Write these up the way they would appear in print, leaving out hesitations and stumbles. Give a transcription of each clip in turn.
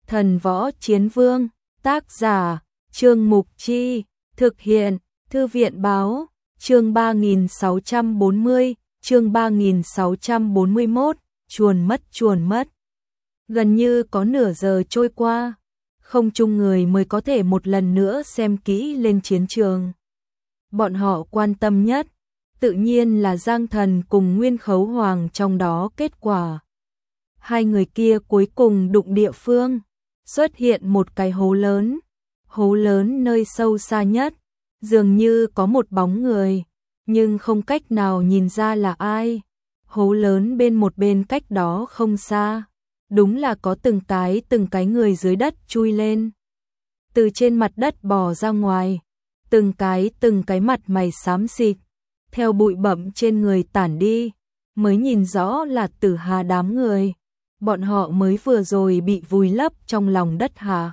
Thần Võ Chiến Vương, tác giả, Trương Mục Chi, thực hiện, Thư viện Báo, chương 3640, chương 3641, chuồn mất. Gần như có nửa giờ trôi qua, không chung người mới có thể một lần nữa xem kỹ lên chiến trường. Bọn họ quan tâm nhất, tự nhiên là Giang Thần cùng Nguyên Khấu Hoàng, trong đó kết quả. Hai người kia cuối cùng đụng địa phương, xuất hiện một cái hố lớn nơi sâu xa nhất, dường như có một bóng người, nhưng không cách nào nhìn ra là ai. Hố lớn một bên cách đó không xa, đúng là có từng cái người dưới đất chui lên, từ trên mặt đất bò ra ngoài, từng cái mặt mày xám xịt, theo bụi bặm trên người tản đi, mới nhìn rõ là Tử Hà đám người. Bọn họ mới vừa rồi bị vùi lấp trong lòng đất hà.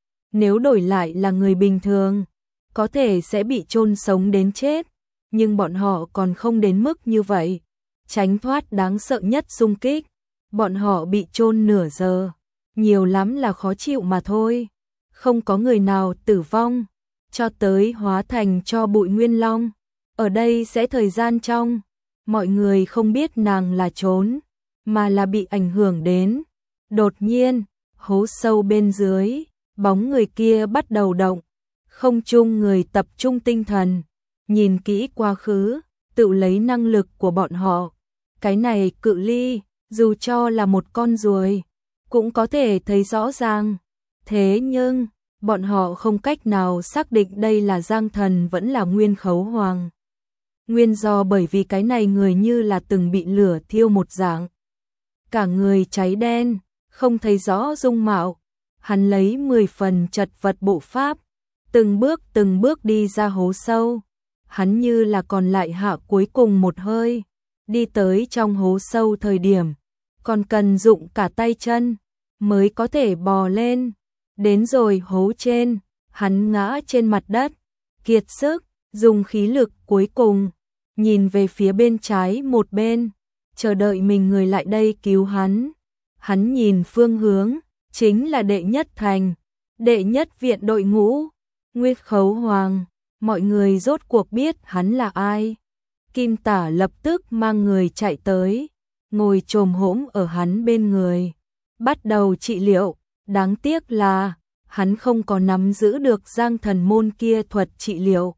Nếu đổi lại là người bình thường, có thể sẽ bị chôn sống đến chết, nhưng bọn họ còn không đến mức như vậy, tránh thoát đáng sợ nhất xung kích. Bọn họ bị chôn nửa giờ, nhiều lắm là khó chịu mà thôi, không có người nào tử vong, cho tới hóa thành tro bụi Nguyên Long. Ở đây sẽ thời gian trong, mọi người không biết nàng là trốn, mà là bị ảnh hưởng đến. Đột nhiên, hố sâu bên dưới, bóng người kia bắt đầu động, không chung người tập trung tinh thần, nhìn kỹ quá khứ, tự lấy năng lực của bọn họ. Cái này cự ly, dù cho là một con ruồi, cũng có thể thấy rõ ràng. Thế nhưng, bọn họ không cách nào xác định đây là Giang Thần vẫn là Nguyên Khấu Hoàng. Nguyên do bởi vì cái này người như là từng bị lửa thiêu một dạng. Cả người cháy đen, không thấy rõ dung mạo. Hắn lấy 10 phần chật vật bộ pháp, từng bước đi ra hố sâu. Hắn như là còn lại hạ cuối cùng một hơi, đi tới trong hố sâu thời điểm, còn cần dụng cả tay chân mới có thể bò lên. Đến rồi hố trên, hắn ngã trên mặt đất, kiệt sức, dùng khí lực cuối cùng, nhìn về phía bên trái một bên, chờ đợi mình người lại đây cứu hắn. Hắn nhìn phương hướng, chính là đệ nhất thành, đệ nhất viện đội ngũ, Nguyên Khấu Hoàng. Mọi người rốt cuộc biết hắn là ai. Kim Tả lập tức mang người chạy tới, ngồi chồm hổm ở hắn bên người, bắt đầu trị liệu. Đáng tiếc là, hắn không có nắm giữ được Giang Thần môn kia thuật trị liệu.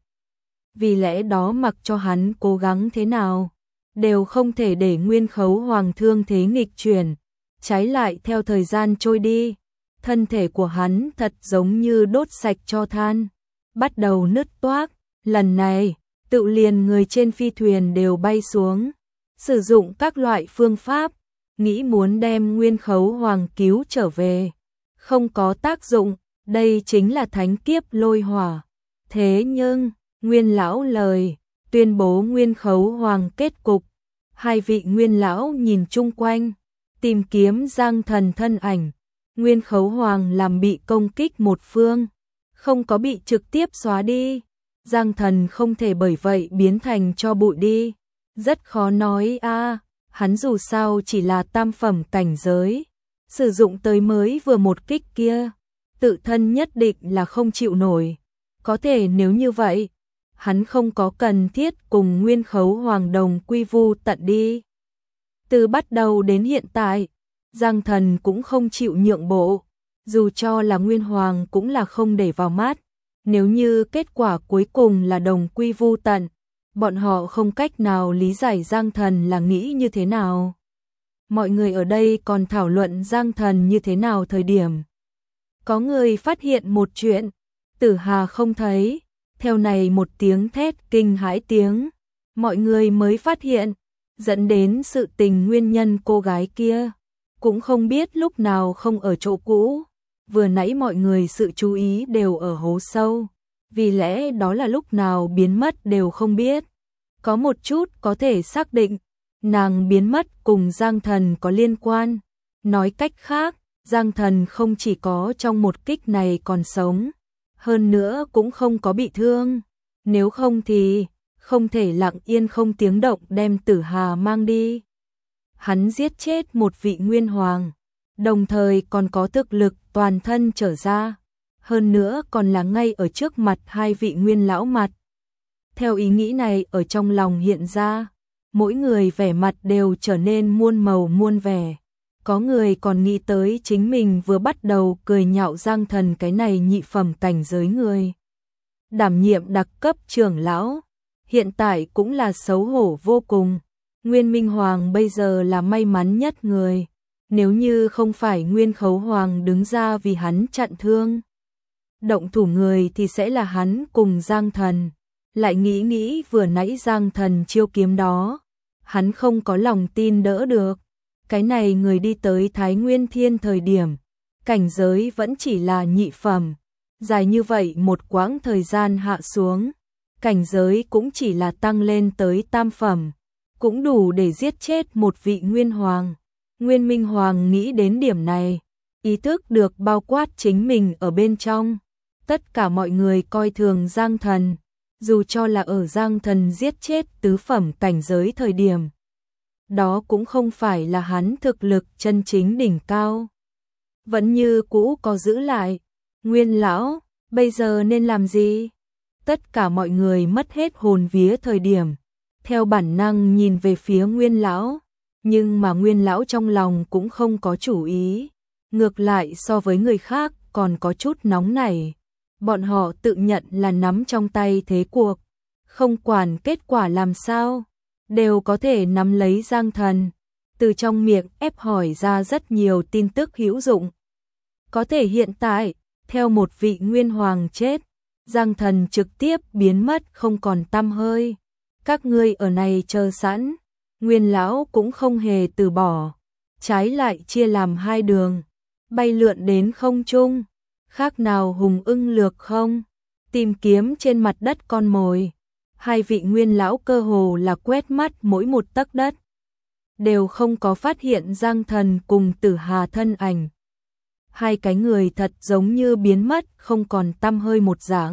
Vì lẽ đó mặc cho hắn cố gắng thế nào, đều không thể để Nguyên Khấu Hoàng thương thế nghịch chuyển. Trái lại theo thời gian trôi đi, thân thể của hắn thật giống như đốt sạch tro than, bắt đầu nứt toác. Lần này, tự liền người trên phi thuyền đều bay xuống, sử dụng các loại phương pháp, nghĩ muốn đem Nguyên Khấu Hoàng cứu trở về. Không có tác dụng, đây chính là thánh kiếp lôi hỏa. Thế nhưng, Nguyên lão lời, tuyên bố Nguyên Khấu Hoàng kết cục. Hai vị Nguyên lão nhìn chung quanh, tìm kiếm Giang Thần thân ảnh. Nguyên Khấu Hoàng làm bị công kích một phương, không có bị trực tiếp xóa đi. Giang Thần không thể bởi vậy biến thành tro bụi đi. Rất khó nói a, hắn dù sao chỉ là tam phẩm cảnh giới, sử dụng tới mới vừa một kích kia, tự thân nhất định là không chịu nổi. Có thể nếu như vậy, hắn không có cần thiết cùng Nguyên Khấu Hoàng đồng quy vu tận đi. Từ bắt đầu đến hiện tại, Giang Thần cũng không chịu nhượng bộ, dù cho là Nguyên Hoàng cũng là không để vào mắt. Nếu như kết quả cuối cùng là đồng quy vu tận, bọn họ không cách nào lý giải Giang Thần là nghĩ như thế nào. Mọi người ở đây còn thảo luận Giang Thần như thế nào thời điểm. Có người phát hiện một chuyện, Tử Hà không thấy, theo này một tiếng thét kinh hãi tiếng, mọi người mới phát hiện, dẫn đến sự tình nguyên nhân cô gái kia, cũng không biết lúc nào không ở chỗ cũ. Vừa nãy mọi người sự chú ý đều ở hố sâu, vì lẽ đó là lúc nào biến mất đều không biết. Có một chút có thể xác định, nàng biến mất cùng Giang Thần có liên quan. Nói cách khác, Giang Thần không chỉ có trong một kích này còn sống, hơn nữa cũng không có bị thương. Nếu không thì, không thể lặng yên không tiếng động đem Tử Hà mang đi. Hắn giết chết một vị Nguyên Hoàng, đồng thời còn có thực lực toàn thân trở ra, hơn nữa còn là ngay ở trước mặt hai vị nguyên lão mặt. Theo ý nghĩ này ở trong lòng hiện ra, mỗi người vẻ mặt đều trở nên muôn màu muôn vẻ. Có người còn nghĩ tới chính mình vừa bắt đầu cười nhạo Giang Thần cái này nhị phẩm cảnh giới người. Đảm nhiệm đặc cấp trưởng lão, hiện tại cũng là xấu hổ vô cùng. Nguyên Minh Hoàng bây giờ là may mắn nhất người, nếu như không phải Nguyên Khấu Hoàng đứng ra vì hắn chặn thương. Động thủ người thì sẽ là hắn cùng Giang Thần. Lại nghĩ nghĩ vừa nãy Giang Thần chiêu kiếm đó, hắn không có lòng tin đỡ được. Cái này người đi tới Thái Nguyên Thiên thời điểm, cảnh giới vẫn chỉ là nhị phẩm, dài như vậy một quãng thời gian hạ xuống, cảnh giới cũng chỉ là tăng lên tới tam phẩm, cũng đủ để giết chết một vị Nguyên Hoàng. Nguyên Minh Hoàng nghĩ đến điểm này, ý thức được bao quát chính mình ở bên trong. Tất cả mọi người coi thường Giang Thần, dù cho là ở Giang Thần giết chết tứ phẩm cảnh giới thời điểm. Đó cũng không phải là hắn thực lực chân chính đỉnh cao. Vẫn như cũ có giữ lại. Nguyên lão, bây giờ nên làm gì? Tất cả mọi người mất hết hồn vía thời điểm. Theo bản năng nhìn về phía Nguyên lão. Nhưng mà Nguyên lão trong lòng cũng không có chủ ý. Ngược lại so với người khác còn có chút nóng nảy. Bọn họ tự nhận là nắm trong tay thế cuộc. Không quản kết quả làm sao, đều có thể nắm lấy Giang Thần. Từ trong miệng ép hỏi ra rất nhiều tin tức hữu dụng. Có thể hiện tại, theo một vị Nguyên Hoàng chết, Giang Thần trực tiếp biến mất không còn tăm hơi. Các ngươi ở này chờ sẵn. Nguyên lão cũng không hề từ bỏ, trái lại chia làm hai đường, bay lượn đến không trung. Khác nào hùng ưng lược không, tìm kiếm trên mặt đất con mồi. Hai vị Nguyên lão cơ hồ là quét mắt mỗi một tấc đất, đều không có phát hiện Giang Thần cùng Tử Hà thân ảnh. Hai cái người thật giống như biến mất không còn tăm hơi một dạng.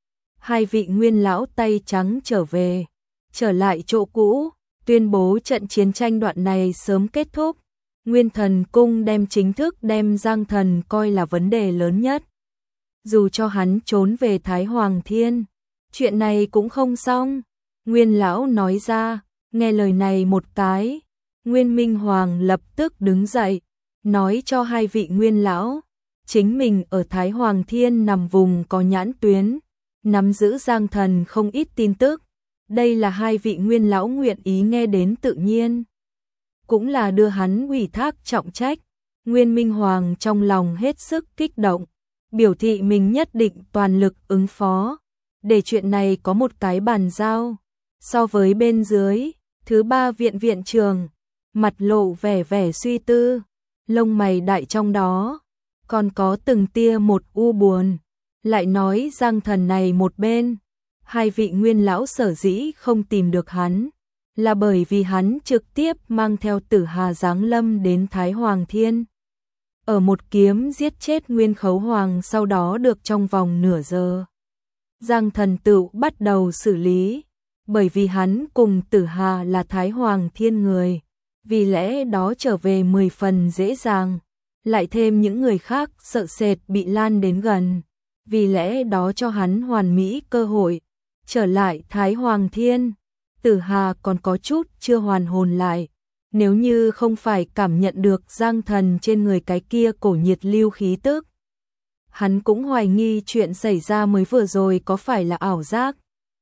Hai vị Nguyên lão tay trắng trở về, trở lại chỗ cũ, tuyên bố trận chiến tranh đoạn này sớm kết thúc. Nguyên Thần Cung đem chính thức đem Giang Thần coi là vấn đề lớn nhất. Dù cho hắn trốn về Thái Hoàng Thiên, chuyện này cũng không xong. Nguyên lão nói ra, nghe lời này một cái, Nguyên Minh Hoàng lập tức đứng dậy, nói cho hai vị Nguyên lão, chính mình ở Thái Hoàng Thiên nằm vùng có nhãn tuyến, nắm giữ Giang Thần không ít tin tức. Đây là hai vị Nguyên lão nguyện ý nghe đến tự nhiên, cũng là đưa hắn ủy thác trọng trách. Nguyên Minh Hoàng trong lòng hết sức kích động, biểu thị mình nhất định toàn lực ứng phó, để chuyện này có một cái bàn giao. So với bên dưới, thứ ba viện viện trường, mặt lộ vẻ vẻ suy tư, lông mày đại trong đó, còn có từng tia một u buồn, lại nói Giang Thần này một bên, hai vị Nguyên lão sở dĩ không tìm được hắn, là bởi vì hắn trực tiếp mang theo Tử Hà giáng lâm đến Thái Hoàng Thiên. Ở một kiếm giết chết Nguyên Khấu Hoàng sau đó được trong vòng nửa giờ. Giang Thần tự bắt đầu xử lý, bởi vì hắn cùng Tử Hà là Thái Hoàng Thiên người, vì lẽ đó trở về 10 phần dễ dàng, lại thêm những người khác sợ sệt bị lan đến gần, vì lẽ đó cho hắn hoàn mỹ cơ hội, trở lại Thái Hoàng Thiên. Tử Hà còn có chút chưa hoàn hồn lại, nếu như không phải cảm nhận được Giang Thần trên người cái kia cổ nhiệt lưu khí tức, hắn cũng hoài nghi chuyện xảy ra mới vừa rồi có phải là ảo giác.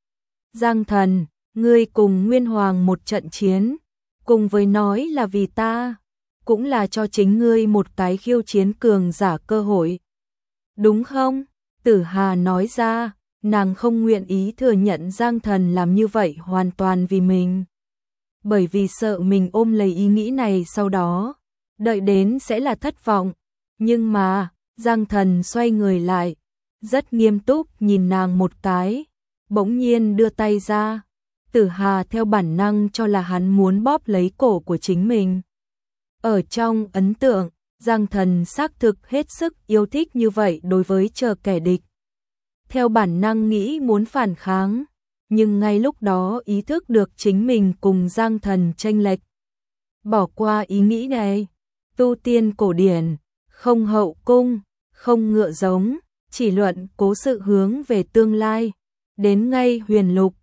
Giang Thần, ngươi cùng Nguyên Hoàng một trận chiến, cùng với nói là vì ta, cũng là cho chính ngươi một cái khiêu chiến cường giả cơ hội. Đúng không? Tử Hà nói ra, nàng không nguyện ý thừa nhận Giang Thần làm như vậy hoàn toàn vì mình. Bởi vì sợ mình ôm lấy ý nghĩ này sau đó, đợi đến sẽ là thất vọng. Nhưng mà, Giang Thần xoay người lại, rất nghiêm túc nhìn nàng một cái, bỗng nhiên đưa tay ra. Tử Hà theo bản năng cho là hắn muốn bóp lấy cổ của chính mình. Ở trong ấn tượng, Giang Thần xác thực hết sức yêu thích như vậy đối với chờ kẻ địch. Theo bản năng nghĩ muốn phản kháng, nhưng ngay lúc đó ý thức được chính mình cùng Giang Thần chênh lệch. Bỏ qua ý nghĩ này, tu tiên cổ điển, không hậu cung, không ngựa giống, chỉ luận cố sự hướng về tương lai. Đến ngay huyền lục,